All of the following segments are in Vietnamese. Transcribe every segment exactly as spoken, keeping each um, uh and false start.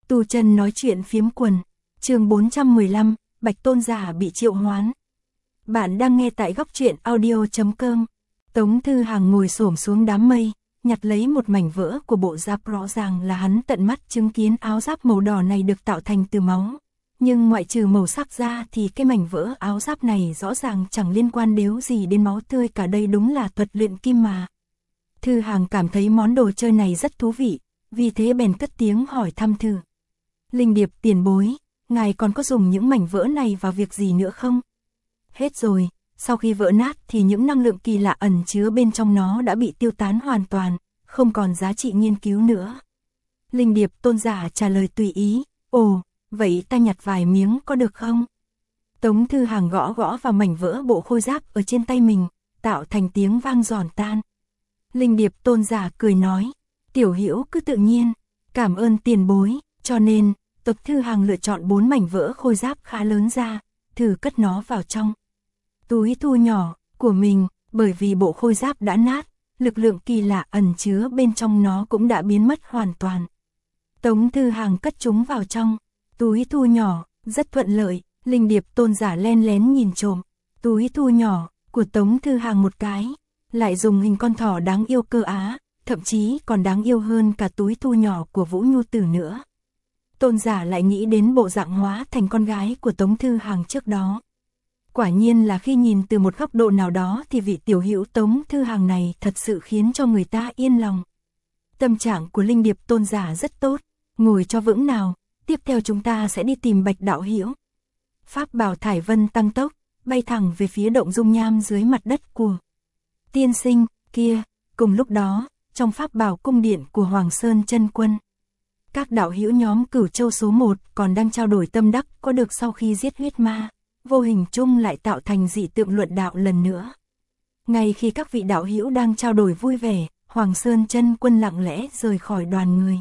Tu chân nói chuyện phiếm quần, chương bốn trăm mười lăm, Bạch Tôn giả bị triệu hoán. Bạn đang nghe tại góc truyện audio.com. Tống Thư Hàng ngồi xổm xuống đám mây, nhặt lấy một mảnh vỡ của bộ giáp, rõ ràng là hắn tận mắt chứng kiến áo giáp màu đỏ này được tạo thành từ máu. Nhưng ngoại trừ màu sắc ra thì cái mảnh vỡ áo giáp này rõ ràng chẳng liên quan đếu gì đến máu tươi cả, đây đúng là thuật luyện kim mà. Thư Hàng cảm thấy món đồ chơi này rất thú vị, vì thế bèn cất tiếng hỏi thăm Thư. Linh Điệp tiền bối, ngài còn có dùng những mảnh vỡ này vào việc gì nữa không? Hết rồi, sau khi vỡ nát thì những năng lượng kỳ lạ ẩn chứa bên trong nó đã bị tiêu tán hoàn toàn, không còn giá trị nghiên cứu nữa. Linh Điệp tôn giả trả lời tùy ý, ồ, vậy ta nhặt vài miếng có được không? Tống Thư Hàng gõ gõ vào mảnh vỡ bộ khôi giáp ở trên tay mình, tạo thành tiếng vang giòn tan. Linh Điệp tôn giả cười nói, tiểu hữu cứ tự nhiên, cảm ơn tiền bối, cho nên, Tống Thư Hàng lựa chọn bốn mảnh vỡ khôi giáp khá lớn ra, thử cất nó vào trong túi thu nhỏ của mình, bởi vì bộ khôi giáp đã nát, lực lượng kỳ lạ ẩn chứa bên trong nó cũng đã biến mất hoàn toàn. Tống Thư Hàng cất chúng vào trong túi thu nhỏ, rất thuận lợi. Linh Điệp tôn giả len lén nhìn trộm túi thu nhỏ của Tống Thư Hàng một cái, lại dùng hình con thỏ đáng yêu cơ á, thậm chí còn đáng yêu hơn cả túi thu nhỏ của Vũ Nhu Tử nữa. Tôn giả lại nghĩ đến bộ dạng hóa thành con gái của Tống Thư Hàng trước đó. Quả nhiên là khi nhìn từ một góc độ nào đó thì vị tiểu hữu Tống Thư Hàng này thật sự khiến cho người ta yên lòng. Tâm trạng của Linh Điệp tôn giả rất tốt, ngồi cho vững nào, tiếp theo chúng ta sẽ đi tìm Bạch đạo hữu. Pháp bảo thải vân tăng tốc, bay thẳng về phía động dung nham dưới mặt đất của tiên sinh kia. Cùng lúc đó, trong pháp bảo cung điện của Hoàng Sơn Chân Quân, các đạo hữu nhóm Cửu Châu số một còn đang trao đổi tâm đắc có được sau khi giết huyết ma, vô hình chung lại tạo thành dị tượng luận đạo lần nữa. Ngay khi các vị đạo hữu đang trao đổi vui vẻ, Hoàng Sơn Chân Quân lặng lẽ rời khỏi đoàn người.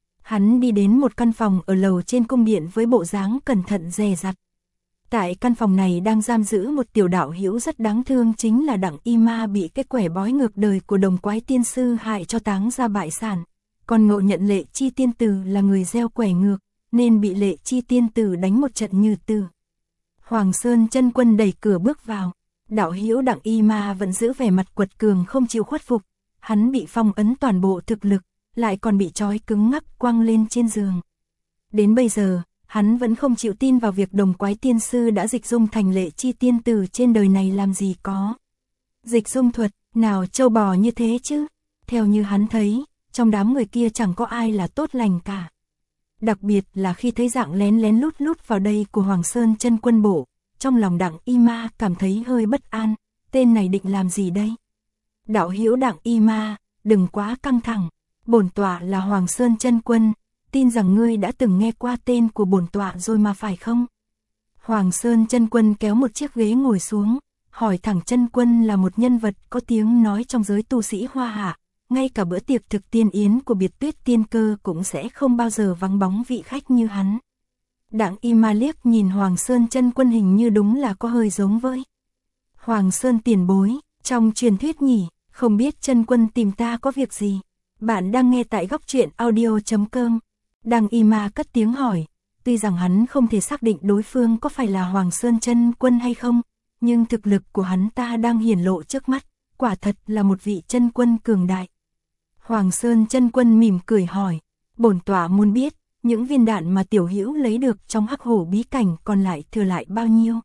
Hắn đi đến một căn phòng ở lầu trên cung điện với bộ dáng cẩn thận dè dặt. Tại căn phòng này đang giam giữ một tiểu đạo hữu rất đáng thương, chính là Đặng Y Ma, bị cái quẻ bói ngược đời của Đồng Quái Tiên Sư hại cho táng ra bại sản. Còn ngộ nhận Lệ Chi Tiên Tử là người gieo quẻ ngược, nên bị Lệ Chi Tiên Tử đánh một trận như tử. Hoàng Sơn Chân Quân đẩy cửa bước vào. Đạo hữu Đặng Y Ma vẫn giữ vẻ mặt quật cường không chịu khuất phục. Hắn bị phong ấn toàn bộ thực lực, lại còn bị trói cứng ngắc quăng lên trên giường. Đến bây giờ, hắn vẫn không chịu tin vào việc Đồng Quái Tiên Sư đã dịch dung thành Lệ Chi Tiên Tử. Trên đời này làm gì có dịch dung thuật nào trâu bò như thế chứ? Theo như hắn thấy, trong đám người kia chẳng có ai là tốt lành cả. Đặc biệt là khi thấy dạng lén lén lút lút vào đây của Hoàng Sơn Chân Quân bộ, trong lòng Đặng Y Ma cảm thấy hơi bất an, tên này định làm gì đây? Đạo hữu Đặng Y Ma, đừng quá căng thẳng, bổn tọa là Hoàng Sơn Chân Quân, tin rằng ngươi đã từng nghe qua tên của bổn tọa rồi mà phải không? Hoàng Sơn Chân Quân kéo một chiếc ghế ngồi xuống, hỏi thẳng. Chân Quân là một nhân vật có tiếng nói trong giới tu sĩ Hoa Hạ, ngay cả bữa tiệc thực tiên yến của Biệt Tuyết Tiên Cơ cũng sẽ không bao giờ vắng bóng vị khách như hắn. Đặng Y Ma liếc nhìn Hoàng Sơn Chân Quân, hình như đúng là có hơi giống với Hoàng Sơn tiền bối, trong truyền thuyết nhỉ, không biết Chân Quân tìm ta có việc gì? Bạn đang nghe tại góc truyện audio.com. Đặng Y Ma cất tiếng hỏi, tuy rằng hắn không thể xác định đối phương có phải là Hoàng Sơn Chân Quân hay không, nhưng thực lực của hắn ta đang hiển lộ trước mắt, quả thật là một vị chân quân cường đại. Hoàng Sơn Chân Quân mỉm cười hỏi, bổn tọa muốn biết, những viên đạn mà tiểu hữu lấy được trong Hắc Hổ bí cảnh còn lại thừa lại bao nhiêu?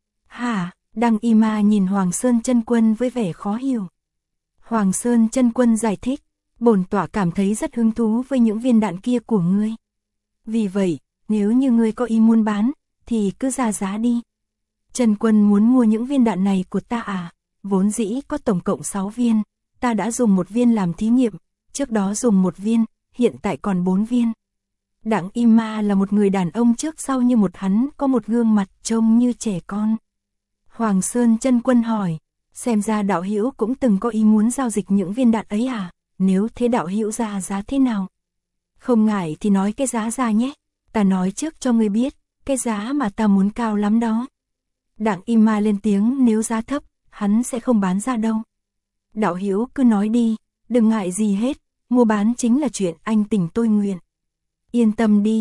Hả? Đặng Y Ma nhìn Hoàng Sơn Chân Quân với vẻ khó hiểu. Hoàng Sơn Chân Quân giải thích, bổn tọa cảm thấy rất hứng thú với những viên đạn kia của ngươi. Vì vậy, nếu như ngươi có ý muốn bán, thì cứ ra giá đi. Chân Quân muốn mua những viên đạn này của ta à? Vốn dĩ có tổng cộng sáu viên, ta đã dùng một viên làm thí nghiệm, trước đó dùng một viên, hiện tại còn bốn viên. Đặng Y Ma là một người đàn ông trước sau như một, hắn có một gương mặt trông như trẻ con. Hoàng Sơn Chân Quân hỏi, xem ra đạo hữu cũng từng có ý muốn giao dịch những viên đạn ấy à? Nếu thế đạo hữu ra giá thế nào? Không ngại thì nói cái giá ra nhé, ta nói trước cho ngươi biết, cái giá mà ta muốn cao lắm đó. Đặng Y Ma lên tiếng, nếu giá thấp, hắn sẽ không bán ra đâu. Đạo hữu cứ nói đi, đừng ngại gì hết, mua bán chính là chuyện anh tình tôi nguyện. Yên tâm đi,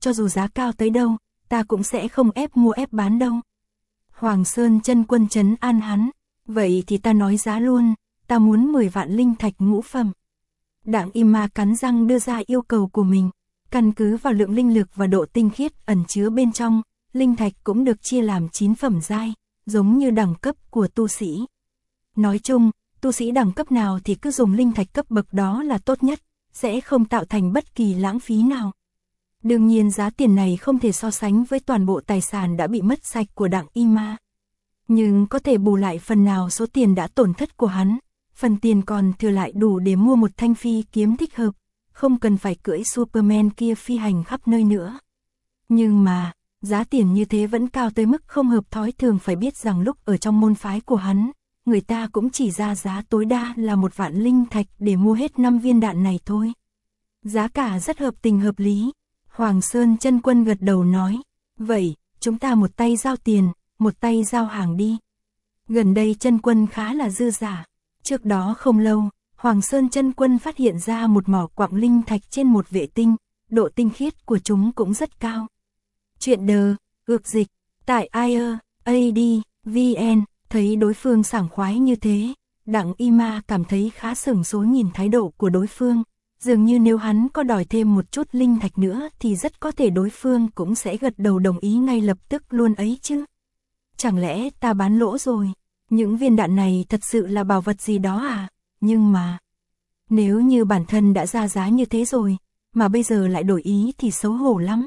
cho dù giá cao tới đâu, ta cũng sẽ không ép mua ép bán đâu. Hoàng Sơn Chân Quân trấn an hắn, vậy thì ta nói giá luôn, ta muốn mười vạn linh thạch ngũ phẩm. Đặng Im Ma cắn răng đưa ra yêu cầu của mình, căn cứ vào lượng linh lực và độ tinh khiết ẩn chứa bên trong, linh thạch cũng được chia làm chín phẩm giai, giống như đẳng cấp của tu sĩ. Nói chung, tu sĩ đẳng cấp nào thì cứ dùng linh thạch cấp bậc đó là tốt nhất, sẽ không tạo thành bất kỳ lãng phí nào. Đương nhiên giá tiền này không thể so sánh với toàn bộ tài sản đã bị mất sạch của Đặng Im Ma. Nhưng có thể bù lại phần nào số tiền đã tổn thất của hắn, phần tiền còn thừa lại đủ để mua một thanh phi kiếm thích hợp, không cần phải cưỡi Superman kia phi hành khắp nơi nữa. Nhưng mà, giá tiền như thế vẫn cao tới mức không hợp thói thường, phải biết rằng lúc ở trong môn phái của hắn, người ta cũng chỉ ra giá tối đa là một vạn linh thạch để mua hết năm viên đạn này thôi. Giá cả rất hợp tình hợp lý. Hoàng Sơn Chân Quân gật đầu nói, vậy, chúng ta một tay giao tiền, một tay giao hàng đi. Gần đây Chân Quân khá là dư giả. Trước đó không lâu, Hoàng Sơn Chân Quân phát hiện ra một mỏ quặng linh thạch trên một vệ tinh, độ tinh khiết của chúng cũng rất cao. Chuyện đờ, ược dịch, tại i a a d vn, thấy đối phương sảng khoái như thế, Đặng Im Ma cảm thấy khá sửng số nhìn thái độ của đối phương. Dường như nếu hắn có đòi thêm một chút linh thạch nữa thì rất có thể đối phương cũng sẽ gật đầu đồng ý ngay lập tức luôn ấy chứ. Chẳng lẽ ta bán lỗ rồi? Những viên đạn này thật sự là bảo vật gì đó à? Nhưng mà, nếu như bản thân đã ra giá như thế rồi, mà bây giờ lại đổi ý thì xấu hổ lắm.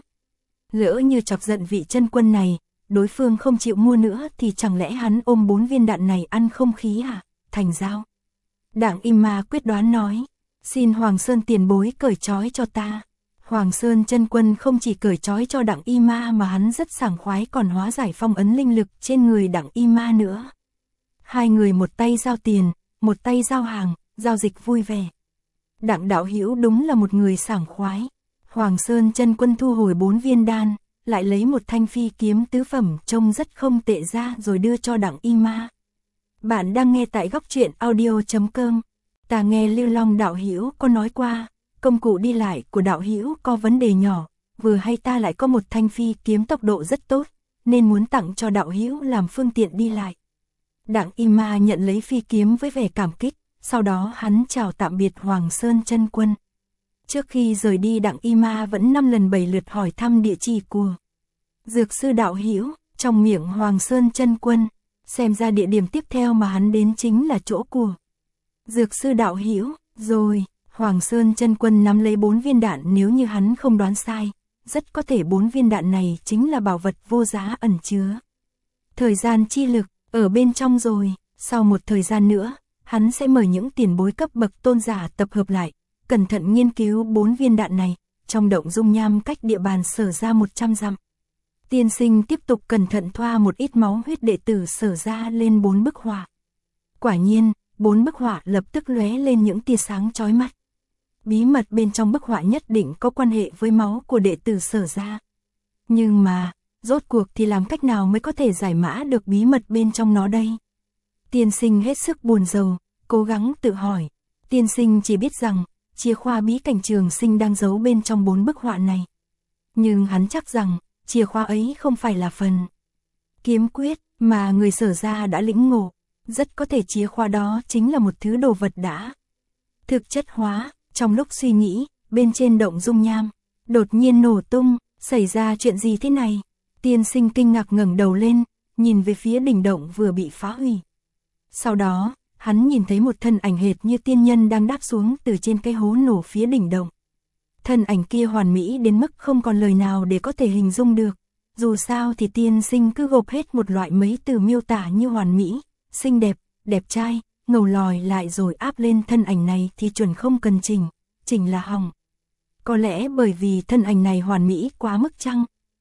Lỡ như chọc giận vị Chân Quân này, đối phương không chịu mua nữa thì chẳng lẽ hắn ôm bốn viên đạn này ăn không khí à? Thành giao. Đặng Im Ma quyết đoán nói, xin Hoàng Sơn tiền bối cởi trói cho ta. Hoàng Sơn Chân Quân không chỉ cởi trói cho Đặng Im Ma mà hắn rất sảng khoái còn hóa giải phong ấn linh lực trên người Đặng Im Ma nữa. Hai người một tay giao tiền, một tay giao hàng, giao dịch vui vẻ. Đặng đạo hữu đúng là một người sảng khoái. Hoàng Sơn Chân Quân thu hồi bốn viên đan, lại lấy một thanh phi kiếm tứ phẩm trông rất không tệ ra rồi đưa cho Đặng Im Ma. Bạn đang nghe tại góc truyện audio chấm com. Ta nghe Lưu Long đạo hữu có nói qua, công cụ đi lại của đạo hữu có vấn đề nhỏ, vừa hay ta lại có một thanh phi kiếm tốc độ rất tốt, nên muốn tặng cho đạo hữu làm phương tiện đi lại. Đặng Im Ma nhận lấy phi kiếm với vẻ cảm kích, sau đó hắn chào tạm biệt Hoàng Sơn Chân Quân. Trước khi rời đi Đặng Im Ma vẫn năm lần bảy lượt hỏi thăm địa chỉ của Dược sư đạo hữu, trong miệng Hoàng Sơn Chân Quân, xem ra địa điểm tiếp theo mà hắn đến chính là chỗ của Dược sư đạo hữu. Rồi, Hoàng Sơn Chân Quân nắm lấy bốn viên đạn, nếu như hắn không đoán sai, rất có thể bốn viên đạn này chính là bảo vật vô giá ẩn chứa thời gian chi lực ở bên trong rồi. Sau một thời gian nữa, hắn sẽ mời những tiền bối cấp bậc tôn giả tập hợp lại, cẩn thận nghiên cứu bốn viên đạn này, trong động dung nham cách địa bàn Sở Ra một trăm dặm. Tiên sinh tiếp tục cẩn thận thoa một ít máu huyết đệ tử Sở Ra lên bốn bức họa. Quả nhiên, bốn bức họa lập tức lóe lên những tia sáng chói mắt. Bí mật bên trong bức họa nhất định có quan hệ với máu của đệ tử Sở Ra. Nhưng mà, rốt cuộc thì làm cách nào mới có thể giải mã được bí mật bên trong nó đây? Tiên sinh hết sức buồn rầu, cố gắng tự hỏi. Tiên sinh chỉ biết rằng, chìa khóa bí cảnh trường sinh đang giấu bên trong bốn bức họa này. Nhưng hắn chắc rằng, chìa khóa ấy không phải là phần kiếm quyết mà người Sở Ra đã lĩnh ngộ. Rất có thể chìa khóa đó chính là một thứ đồ vật đã thực chất hóa. Trong lúc suy nghĩ, bên trên động dung nham đột nhiên nổ tung. Xảy ra chuyện gì thế này? Tiên sinh kinh ngạc ngẩng đầu lên, nhìn về phía đỉnh động vừa bị phá hủy. Sau đó, hắn nhìn thấy một thân ảnh hệt như tiên nhân đang đáp xuống từ trên cái hố nổ phía đỉnh động. Thân ảnh kia hoàn mỹ đến mức không còn lời nào để có thể hình dung được. Dù sao thì tiên sinh cứ gộp hết một loại mấy từ miêu tả như hoàn mỹ, xinh đẹp, đẹp trai, ngầu lòi lại rồi áp lên thân ảnh này thì chuẩn không cần chỉnh, chỉnh là hỏng. Có lẽ bởi vì thân ảnh này hoàn mỹ quá mức chăng?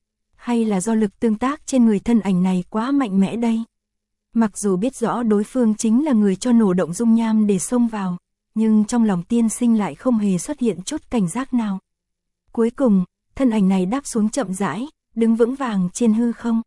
Hay là do lực tương tác trên người thân ảnh này quá mạnh mẽ đây? Mặc dù biết rõ đối phương chính là người cho nổ động dung nham để xông vào, nhưng trong lòng tiên sinh lại không hề xuất hiện chút cảnh giác nào. Cuối cùng, thân ảnh này đáp xuống chậm rãi, đứng vững vàng trên hư không.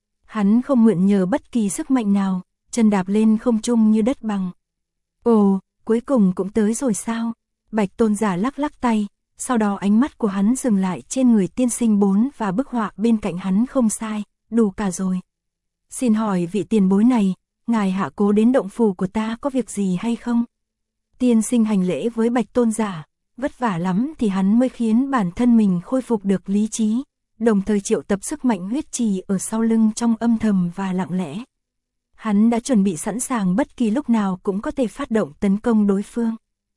Hắn không mượn nhờ bất kỳ sức mạnh nào, chân đạp lên không trung như đất bằng. Ồ, cuối cùng cũng tới rồi sao? Bạch tôn giả lắc lắc tay, Sau đó ánh mắt của hắn dừng lại trên người tiên sinh bốn và bức họa bên cạnh hắn. Không sai, đủ cả rồi. Xin hỏi vị tiền bối này, ngài hạ cố đến động phủ của ta có việc gì hay không? Tiên sinh hành lễ với Bạch tôn giả, vất vả lắm thì hắn mới khiến bản thân mình khôi phục được lý trí, đồng thời triệu tập sức mạnh huyết trì ở sau lưng trong âm thầm và lặng lẽ. Hắn đã chuẩn bị sẵn sàng bất kỳ lúc nào cũng có thể phát động tấn công đối phương.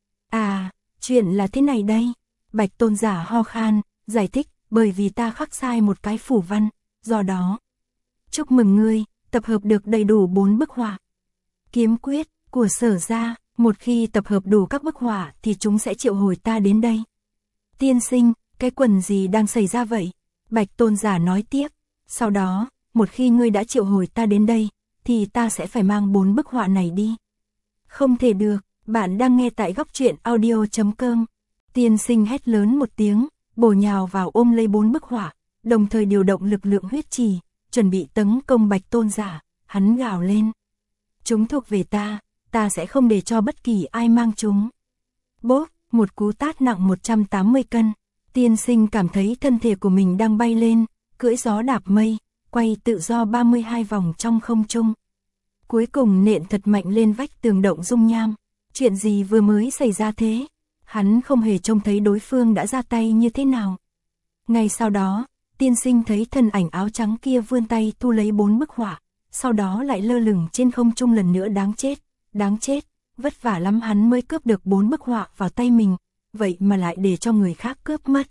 À, chuyện là thế này đây. Bạch tôn giả ho khan, giải thích, bởi vì ta khắc sai một cái phủ văn, do đó. Chúc mừng ngươi, tập hợp được đầy đủ bốn bức họa. Kiếm quyết của Sở gia, một khi tập hợp đủ các bức họa thì chúng sẽ triệu hồi ta đến đây. Tiên sinh, cái quần gì đang xảy ra vậy? Bạch tôn giả nói tiếp, sau đó, một khi ngươi đã triệu hồi ta đến đây, thì ta sẽ phải mang bốn bức họa này đi. Không thể được, bạn đang nghe tại góc truyện audio chấm com. Tiên sinh hét lớn một tiếng, bổ nhào vào ôm lấy bốn bức họa, đồng thời điều động lực lượng huyết trì, chuẩn bị tấn công Bạch tôn giả. Hắn gào lên, chúng thuộc về ta, ta sẽ không để cho bất kỳ ai mang chúng. Bốp, một cú tát nặng một trăm tám mươi cân. Tiên sinh cảm thấy thân thể của mình đang bay lên, cưỡi gió đạp mây, quay tự do ba mươi hai vòng trong không trung. Cuối cùng nện thật mạnh lên vách tường động dung nham. Chuyện gì vừa mới xảy ra thế? Hắn không hề trông thấy đối phương đã ra tay như thế nào. Ngay sau đó, tiên sinh thấy thân ảnh áo trắng kia vươn tay thu lấy bốn bức họa, sau đó lại lơ lửng trên không trung lần nữa. Đáng chết, đáng chết, vất vả lắm hắn mới cướp được bốn bức họa vào tay mình, vậy mà lại để cho người khác cướp mất.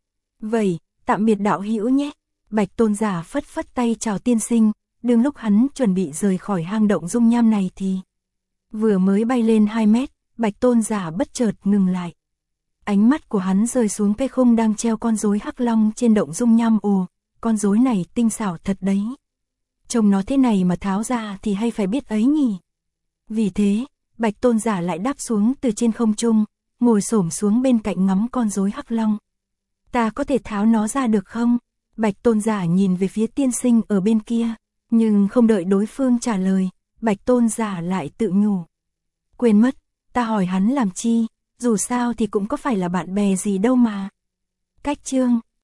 Vậy, tạm biệt đạo hữu nhé. Bạch tôn giả phất phất tay chào tiên sinh, đương lúc hắn chuẩn bị rời khỏi hang động dung nham này thì vừa mới bay lên hai mét, Bạch tôn giả bất chợt ngừng lại. Ánh mắt của hắn rơi xuống cây khung đang treo con rối hắc long trên động dung nham. Ồ, con rối này tinh xảo thật đấy. Trông nó thế này mà tháo ra thì hay phải biết ấy nhỉ. Vì thế, Bạch tôn giả lại đáp xuống từ trên không trung, ngồi xổm xuống bên cạnh ngắm con rối hắc long. Ta có thể tháo nó ra được không? Bạch tôn giả nhìn về phía tiên sinh ở bên kia, nhưng không đợi đối phương trả lời, Bạch tôn giả lại tự nhủ. Quên mất, ta hỏi hắn làm chi, dù sao thì cũng có phải là bạn bè gì đâu mà. Cách chương